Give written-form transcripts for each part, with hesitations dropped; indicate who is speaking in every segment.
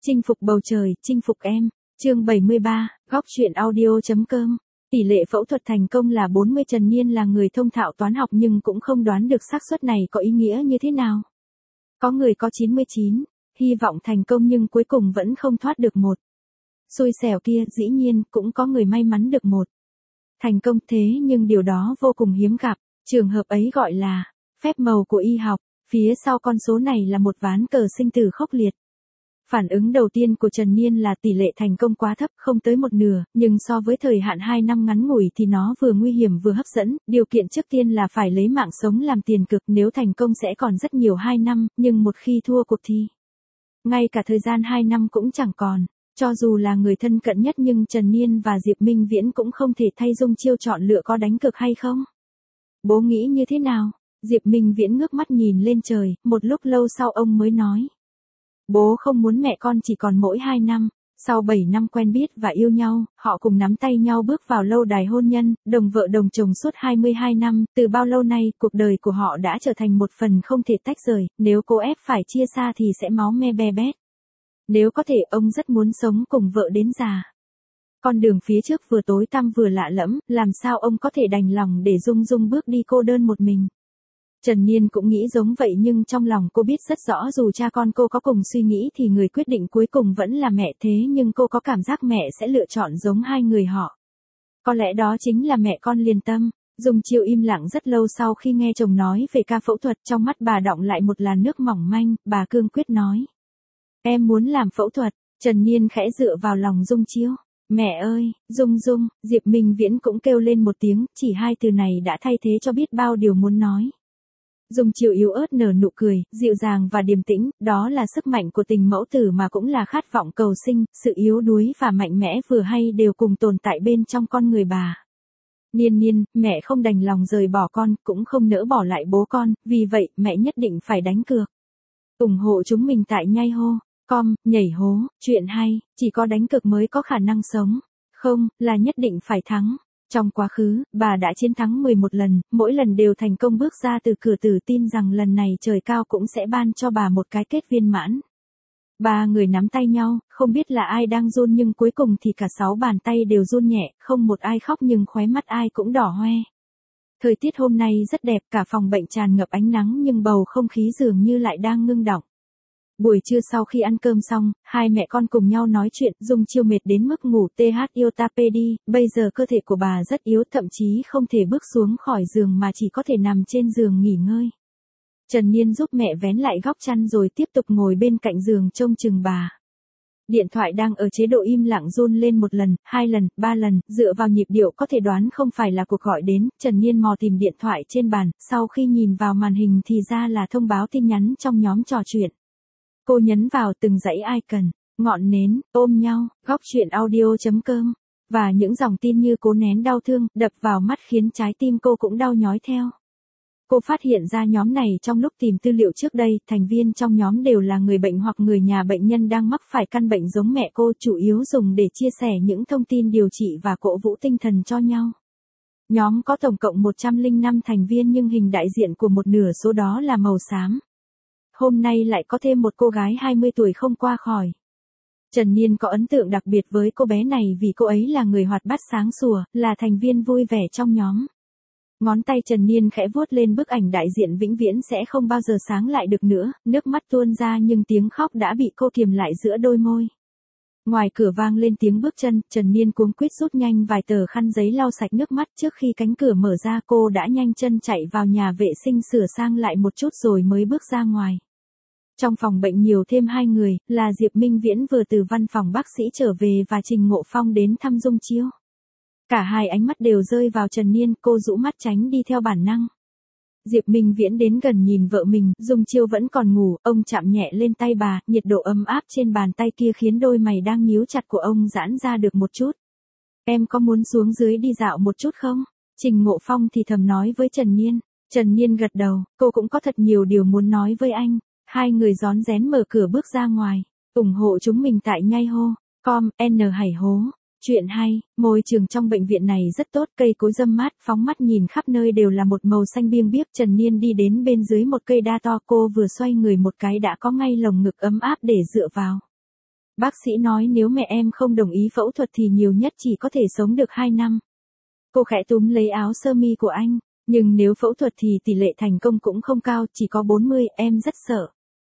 Speaker 1: Chinh phục bầu trời, chinh phục em. Chương 73, góc truyện audio.com. Tỷ lệ phẫu thuật thành công là 40. Trần Niên là người thông thạo toán học nhưng cũng không đoán được xác suất này có ý nghĩa như thế nào. Có người có 99, hy vọng thành công nhưng cuối cùng vẫn không thoát được một. Xui xẻo kia, dĩ nhiên, cũng có người may mắn được một. Thành công thế nhưng điều đó vô cùng hiếm gặp, trường hợp ấy gọi là phép màu của y học, phía sau con số này là một ván cờ sinh tử khốc liệt. Phản ứng đầu tiên của Trần Niên là tỷ lệ thành công quá thấp, không tới một nửa, nhưng so với thời hạn 2 năm ngắn ngủi thì nó vừa nguy hiểm vừa hấp dẫn, điều kiện trước tiên là phải lấy mạng sống làm tiền cực, nếu thành công sẽ còn rất nhiều 2 năm, nhưng một khi thua cuộc thì ngay cả thời gian 2 năm cũng chẳng còn. Cho dù là người thân cận nhất nhưng Trần Niên và Diệp Minh Viễn cũng không thể thay Dung Chiêu chọn lựa có đánh cược hay không. Bố nghĩ như thế nào? Diệp Minh Viễn ngước mắt nhìn lên trời, một lúc lâu sau ông mới nói. Bố không muốn mẹ con chỉ còn mỗi 2 năm, sau 7 năm quen biết và yêu nhau, họ cùng nắm tay nhau bước vào lâu đài hôn nhân, đồng vợ đồng chồng suốt 22 năm, từ bao lâu nay, cuộc đời của họ đã trở thành một phần không thể tách rời, nếu cô ép phải chia xa thì sẽ máu me be bét. Nếu có thể ông rất muốn sống cùng vợ đến già. Con đường phía trước vừa tối tăm vừa lạ lẫm, làm sao ông có thể đành lòng để Dung Dung bước đi cô đơn một mình. Trần Niên cũng nghĩ giống vậy nhưng trong lòng cô biết rất rõ dù cha con cô có cùng suy nghĩ thì người quyết định cuối cùng vẫn là mẹ, thế nhưng cô có cảm giác mẹ sẽ lựa chọn giống hai người họ. Có lẽ đó chính là mẹ con liền tâm. Dung Chiêu im lặng rất lâu sau khi nghe chồng nói về ca phẫu thuật, trong mắt bà đọng lại một làn nước mỏng manh, bà cương quyết nói. Em muốn làm phẫu thuật. Trần Niên khẽ dựa vào lòng Dung Chiêu. Mẹ ơi, Dung Dung, Diệp Minh Viễn cũng kêu lên một tiếng, chỉ hai từ này đã thay thế cho biết bao điều muốn nói. Dung Chiêu yếu ớt nở nụ cười, dịu dàng và điềm tĩnh, đó là sức mạnh của tình mẫu tử mà cũng là khát vọng cầu sinh, sự yếu đuối và mạnh mẽ vừa hay đều cùng tồn tại bên trong con người bà. Niên Niên, mẹ không đành lòng rời bỏ con, cũng không nỡ bỏ lại bố con, vì vậy mẹ nhất định phải đánh cược. ủng hộ chúng mình tại nhai hô, com, nhảy hố, chuyện hay, chỉ có đánh cược mới có khả năng sống. Không, là nhất định phải thắng. Trong quá khứ, bà đã chiến thắng 11 lần, mỗi lần đều thành công bước ra từ cửa tử, tin rằng lần này trời cao cũng sẽ ban cho bà một cái kết viên mãn. Ba người nắm tay nhau, không biết là ai đang run nhưng cuối cùng thì cả 6 bàn tay đều run nhẹ, không một ai khóc nhưng khóe mắt ai cũng đỏ hoe. Thời tiết hôm nay rất đẹp, cả phòng bệnh tràn ngập ánh nắng nhưng bầu không khí dường như lại đang ngưng đọng. Buổi trưa sau khi ăn cơm xong, hai mẹ con cùng nhau nói chuyện, Dung Chiêu mệt đến mức ngủ yêu ta pê đi, bây giờ cơ thể của bà rất yếu, thậm chí không thể bước xuống khỏi giường mà chỉ có thể nằm trên giường nghỉ ngơi. Trần Niên giúp mẹ vén lại góc chăn rồi tiếp tục ngồi bên cạnh giường trông chừng bà. Điện thoại đang ở chế độ im lặng run lên 1 lần, 2 lần, 3 lần, dựa vào nhịp điệu có thể đoán không phải là cuộc gọi đến, Trần Niên mò tìm điện thoại trên bàn, sau khi nhìn vào màn hình thì ra là thông báo tin nhắn trong nhóm trò chuyện. Cô nhấn vào từng dãy icon, ngọn nến, ôm nhau, góc truyện audio.com, và những dòng tin như cố nén đau thương, đập vào mắt khiến trái tim cô cũng đau nhói theo. Cô phát hiện ra nhóm này trong lúc tìm tư liệu trước đây, thành viên trong nhóm đều là người bệnh hoặc người nhà bệnh nhân đang mắc phải căn bệnh giống mẹ cô, chủ yếu dùng để chia sẻ những thông tin điều trị và cổ vũ tinh thần cho nhau. Nhóm có tổng cộng 105 thành viên nhưng hình đại diện của một nửa số đó là màu xám. Hôm nay lại có thêm một cô gái 20 tuổi không qua khỏi. Trần Niên có ấn tượng đặc biệt với cô bé này vì cô ấy là người hoạt bát sáng sủa, là thành viên vui vẻ trong nhóm. Ngón tay Trần Niên khẽ vuốt lên bức ảnh đại diện vĩnh viễn sẽ không bao giờ sáng lại được nữa, nước mắt tuôn ra nhưng tiếng khóc đã bị cô kiềm lại giữa đôi môi. Ngoài cửa vang lên tiếng bước chân, Trần Niên cuống quýt rút nhanh vài tờ khăn giấy lau sạch nước mắt, trước khi cánh cửa mở ra cô đã nhanh chân chạy vào nhà vệ sinh sửa sang lại một chút rồi mới bước ra ngoài. Trong phòng bệnh nhiều thêm 2 người, là Diệp Minh Viễn vừa từ văn phòng bác sĩ trở về và Trình Ngộ Phong đến thăm Dung Chiêu. Cả hai ánh mắt đều rơi vào Trần Niên, cô rũ mắt tránh đi theo bản năng. Diệp Minh Viễn đến gần nhìn vợ mình, Dung Chiêu vẫn còn ngủ, ông chạm nhẹ lên tay bà, nhiệt độ ấm áp trên bàn tay kia khiến đôi mày đang nhíu chặt của ông giãn ra được một chút. Em có muốn xuống dưới đi dạo một chút không? Trình Ngộ Phong thì thầm nói với Trần Niên. Trần Niên gật đầu, cô cũng có thật nhiều điều muốn nói với anh. Hai người rón rén mở cửa bước ra ngoài. ủng hộ chúng mình tại nhai hô, com, nhảy hố. Chuyện hay, môi trường trong bệnh viện này rất tốt, cây cối râm mát, phóng mắt nhìn khắp nơi đều là một màu xanh biêng biếc. Trần Niên đi đến bên dưới một cây đa to, cô vừa xoay người một cái đã có ngay lồng ngực ấm áp để dựa vào. Bác sĩ nói nếu mẹ em không đồng ý phẫu thuật thì nhiều nhất chỉ có thể sống được 2 năm. Cô khẽ túm lấy áo sơ mi của anh. Nhưng nếu phẫu thuật thì tỷ lệ thành công cũng không cao, chỉ có 40, em rất sợ.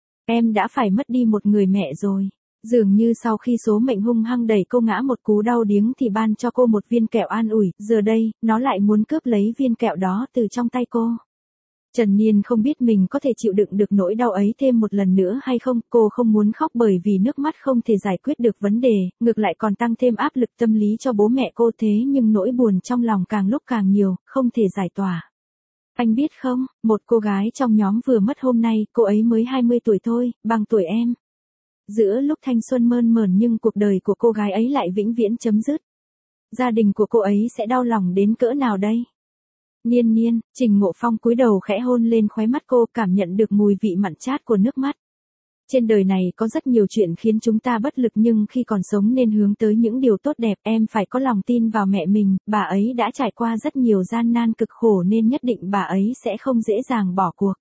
Speaker 1: Em đã phải mất đi một người mẹ rồi. Dường như sau khi số mệnh hung hăng đẩy cô ngã một cú đau điếng thì ban cho cô một viên kẹo an ủi, giờ đây, nó lại muốn cướp lấy viên kẹo đó từ trong tay cô. Trần Niên không biết mình có thể chịu đựng được nỗi đau ấy thêm một lần nữa hay không, cô không muốn khóc bởi vì nước mắt không thể giải quyết được vấn đề, ngược lại còn tăng thêm áp lực tâm lý cho bố mẹ cô thế nhưng nỗi buồn trong lòng càng lúc càng nhiều, không thể giải tỏa. Anh biết không, một cô gái trong nhóm vừa mất hôm nay, cô ấy mới 20 tuổi thôi, bằng tuổi em. Giữa lúc thanh xuân mơn mởn nhưng cuộc đời của cô gái ấy lại vĩnh viễn chấm dứt. Gia đình của cô ấy sẽ đau lòng đến cỡ nào đây? Niên Niên, Trình Ngộ Phong cúi đầu khẽ hôn lên khóe mắt cô, cảm nhận được mùi vị mặn chát của nước mắt. Trên đời này có rất nhiều chuyện khiến chúng ta bất lực nhưng khi còn sống nên hướng tới những điều tốt đẹp, em phải có lòng tin vào mẹ mình, bà ấy đã trải qua rất nhiều gian nan cực khổ nên nhất định bà ấy sẽ không dễ dàng bỏ cuộc.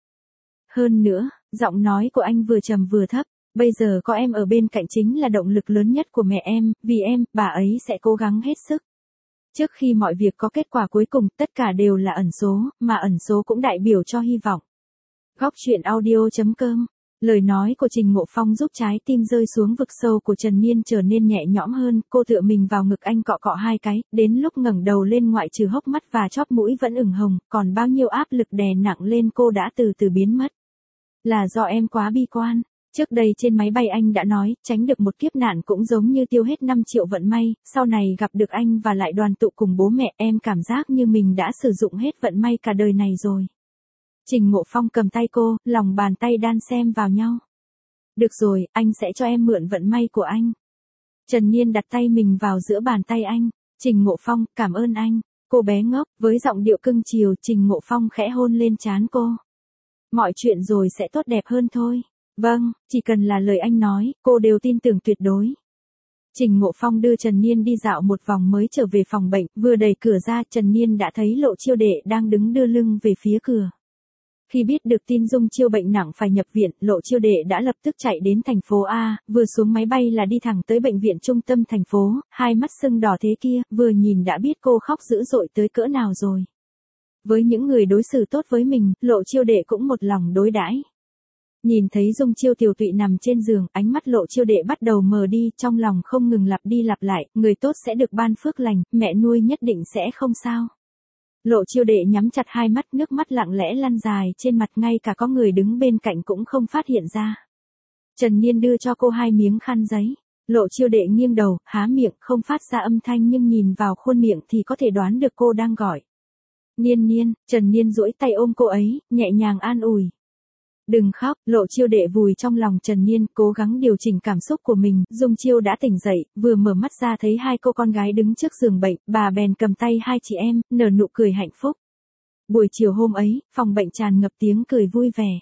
Speaker 1: Hơn nữa, giọng nói của anh vừa trầm vừa thấp, bây giờ có em ở bên cạnh chính là động lực lớn nhất của mẹ em, vì em, bà ấy sẽ cố gắng hết sức. Trước khi mọi việc có kết quả cuối cùng, tất cả đều là ẩn số, mà ẩn số cũng đại biểu cho hy vọng. Góc truyện audio.com. Lời nói của Trình Ngộ Phong giúp trái tim rơi xuống vực sâu của Trần Niên trở nên nhẹ nhõm hơn, cô tựa mình vào ngực anh cọ cọ hai cái, đến lúc ngẩng đầu lên ngoại trừ hốc mắt và chóp mũi vẫn ửng hồng, còn bao nhiêu áp lực đè nặng lên cô đã từ từ biến mất. Là do em quá bi quan. Trước đây trên máy bay anh đã nói, tránh được một kiếp nạn cũng giống như tiêu hết 5 triệu vận may, sau này gặp được anh và lại đoàn tụ cùng bố mẹ, em cảm giác như mình đã sử dụng hết vận may cả đời này rồi. Trình Ngộ Phong cầm tay cô, lòng bàn tay đan xen vào nhau. Được rồi, anh sẽ cho em mượn vận may của anh. Trần Niên đặt tay mình vào giữa bàn tay anh. Trình Ngộ Phong, cảm ơn anh. Cô bé ngốc, với giọng điệu cưng chiều, Trình Ngộ Phong khẽ hôn lên trán cô. Mọi chuyện rồi sẽ tốt đẹp hơn thôi. Vâng, chỉ cần là lời anh nói, cô đều tin tưởng tuyệt đối. Trình Ngộ Phong đưa Trần Niên đi dạo một vòng mới trở về phòng bệnh, vừa đẩy cửa ra Trần Niên đã thấy Lộ Chiêu Đệ đang đứng đưa lưng về phía cửa. Khi biết được tin Dung Chiêu bệnh nặng phải nhập viện, Lộ Chiêu Đệ đã lập tức chạy đến thành phố A, vừa xuống máy bay là đi thẳng tới bệnh viện trung tâm thành phố, hai mắt sưng đỏ thế kia, vừa nhìn đã biết cô khóc dữ dội tới cỡ nào rồi. Với những người đối xử tốt với mình, Lộ Chiêu Đệ cũng một lòng đối đãi. Nhìn thấy Dung Chiêu tiều tụy nằm trên giường, ánh mắt Lộ Chiêu Đệ bắt đầu mờ đi, trong lòng không ngừng lặp đi lặp lại, người tốt sẽ được ban phước lành, mẹ nuôi nhất định sẽ không sao. Lộ Chiêu Đệ nhắm chặt hai mắt, nước mắt lặng lẽ lăn dài trên mặt, ngay cả có người đứng bên cạnh cũng không phát hiện ra. Trần Niên đưa cho cô 2 miếng khăn giấy. Lộ Chiêu Đệ nghiêng đầu, há miệng, không phát ra âm thanh nhưng nhìn vào khuôn miệng thì có thể đoán được cô đang gọi. Niên Niên, Trần Niên duỗi tay ôm cô ấy, nhẹ nhàng an ủi. Đừng khóc, Lộ Chiêu Đệ vùi trong lòng Trần Niên, cố gắng điều chỉnh cảm xúc của mình. Dung Chiêu đã tỉnh dậy, vừa mở mắt ra thấy 2 cô con gái đứng trước giường bệnh, bà bèn cầm tay 2 chị em, nở nụ cười hạnh phúc. Buổi chiều hôm ấy, phòng bệnh tràn ngập tiếng cười vui vẻ.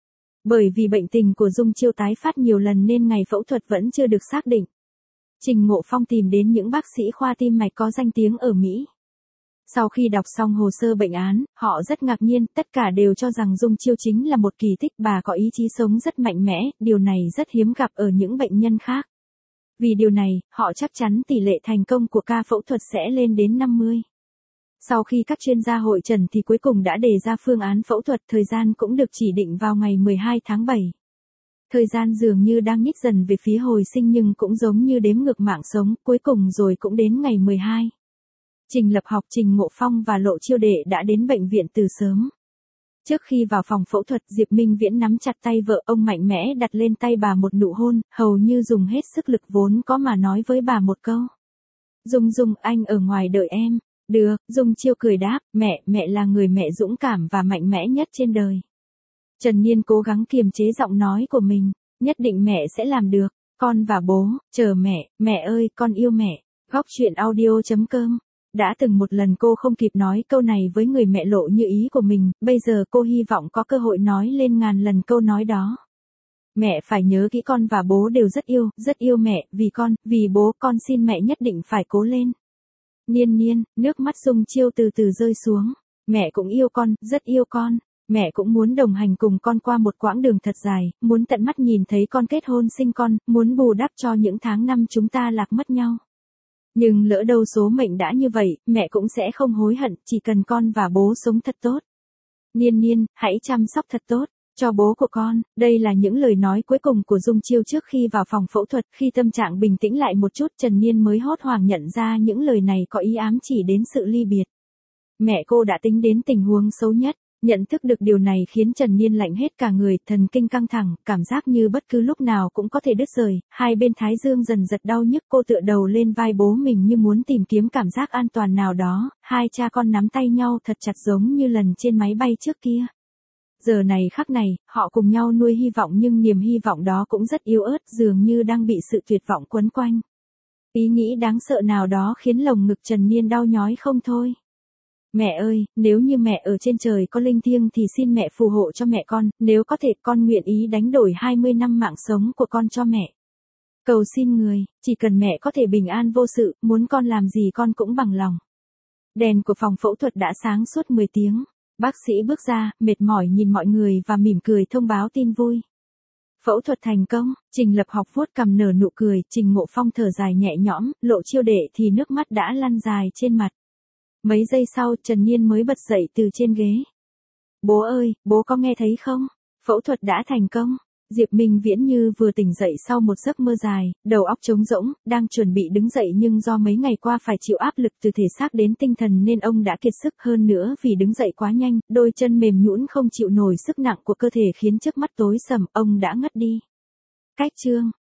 Speaker 1: Bởi vì bệnh tình của Dung Chiêu tái phát nhiều lần nên ngày phẫu thuật vẫn chưa được xác định. Trình Ngộ Phong tìm đến những bác sĩ khoa tim mạch có danh tiếng ở Mỹ. Sau khi đọc xong hồ sơ bệnh án, họ rất ngạc nhiên, tất cả đều cho rằng Dung Chiêu chính là một kỳ tích, bà có ý chí sống rất mạnh mẽ, điều này rất hiếm gặp ở những bệnh nhân khác. Vì điều này, họ chắc chắn tỷ lệ thành công của ca phẫu thuật sẽ lên đến 50. Sau khi các chuyên gia hội trần thì cuối cùng đã đề ra phương án phẫu thuật, thời gian cũng được chỉ định vào ngày 12 tháng 7. Thời gian dường như đang nhích dần về phía hồi sinh nhưng cũng giống như đếm ngược mạng sống, cuối cùng rồi cũng đến ngày 12. Trình Lập Học, Trình Ngộ Phong và Lộ Chiêu Đệ đã đến bệnh viện từ sớm. Trước khi vào phòng phẫu thuật, Diệp Minh Viễn nắm chặt tay vợ, ông mạnh mẽ đặt lên tay bà một nụ hôn, hầu như dùng hết sức lực vốn có mà nói với bà một câu. Dung Dung, anh ở ngoài đợi em. Được, Dung Chiêu cười đáp, mẹ là người mẹ dũng cảm và mạnh mẽ nhất trên đời. Trần Niên cố gắng kiềm chế giọng nói của mình, nhất định mẹ sẽ làm được, con và bố, chờ mẹ ơi, con yêu mẹ. Góc truyện audio.com. Đã từng một lần cô không kịp nói câu này với người mẹ lộ như ý của mình, bây giờ cô hy vọng có cơ hội nói lên ngàn lần câu nói đó. Mẹ phải nhớ kỹ con và bố đều rất yêu mẹ, vì con, vì bố, con xin mẹ nhất định phải cố lên. Niên Niên, nước mắt Dung Chiêu từ từ rơi xuống. Mẹ cũng yêu con, rất yêu con. Mẹ cũng muốn đồng hành cùng con qua một quãng đường thật dài, muốn tận mắt nhìn thấy con kết hôn sinh con, muốn bù đắp cho những tháng năm chúng ta lạc mất nhau. Nhưng lỡ đâu số mệnh đã như vậy, mẹ cũng sẽ không hối hận, chỉ cần con và bố sống thật tốt. Niên Niên, hãy chăm sóc thật tốt cho bố của con. Đây là những lời nói cuối cùng của Dung Chiêu trước khi vào phòng phẫu thuật. Khi tâm trạng bình tĩnh lại một chút, Trần Niên mới hốt hoảng nhận ra những lời này có ý ám chỉ đến sự ly biệt. Mẹ cô đã tính đến tình huống xấu nhất. Nhận thức được điều này khiến Trần Niên lạnh hết cả người, thần kinh căng thẳng, cảm giác như bất cứ lúc nào cũng có thể đứt rời, hai bên thái dương dần giật đau nhức, cô tựa đầu lên vai bố mình như muốn tìm kiếm cảm giác an toàn nào đó, hai cha con nắm tay nhau thật chặt giống như lần trên máy bay trước kia. Giờ này khắc này, họ cùng nhau nuôi hy vọng nhưng niềm hy vọng đó cũng rất yếu ớt, dường như đang bị sự tuyệt vọng quấn quanh. Ý nghĩ đáng sợ nào đó khiến lồng ngực Trần Niên đau nhói không thôi. Mẹ ơi, nếu như mẹ ở trên trời có linh thiêng thì xin mẹ phù hộ cho mẹ con, nếu có thể con nguyện ý đánh đổi 20 năm mạng sống của con cho mẹ. Cầu xin người, chỉ cần mẹ có thể bình an vô sự, muốn con làm gì con cũng bằng lòng. Đèn của phòng phẫu thuật đã sáng suốt 10 tiếng. Bác sĩ bước ra, mệt mỏi nhìn mọi người và mỉm cười thông báo tin vui. Phẫu thuật thành công, Trình Lập Học vuốt cằm nở nụ cười, Trình Ngộ Phong thở dài nhẹ nhõm, Lộ Chiêu Đệ thì nước mắt đã lăn dài trên mặt. Mấy giây sau, Trần Niên mới bật dậy từ trên ghế. Bố ơi, bố có nghe thấy không? Phẫu thuật đã thành công. Diệp Minh Viễn như vừa tỉnh dậy sau một giấc mơ dài, đầu óc trống rỗng, đang chuẩn bị đứng dậy nhưng do mấy ngày qua phải chịu áp lực từ thể xác đến tinh thần nên ông đã kiệt sức, hơn nữa vì đứng dậy quá nhanh, đôi chân mềm nhũn không chịu nổi sức nặng của cơ thể khiến trước mắt tối sầm, ông đã ngất đi. Cách chương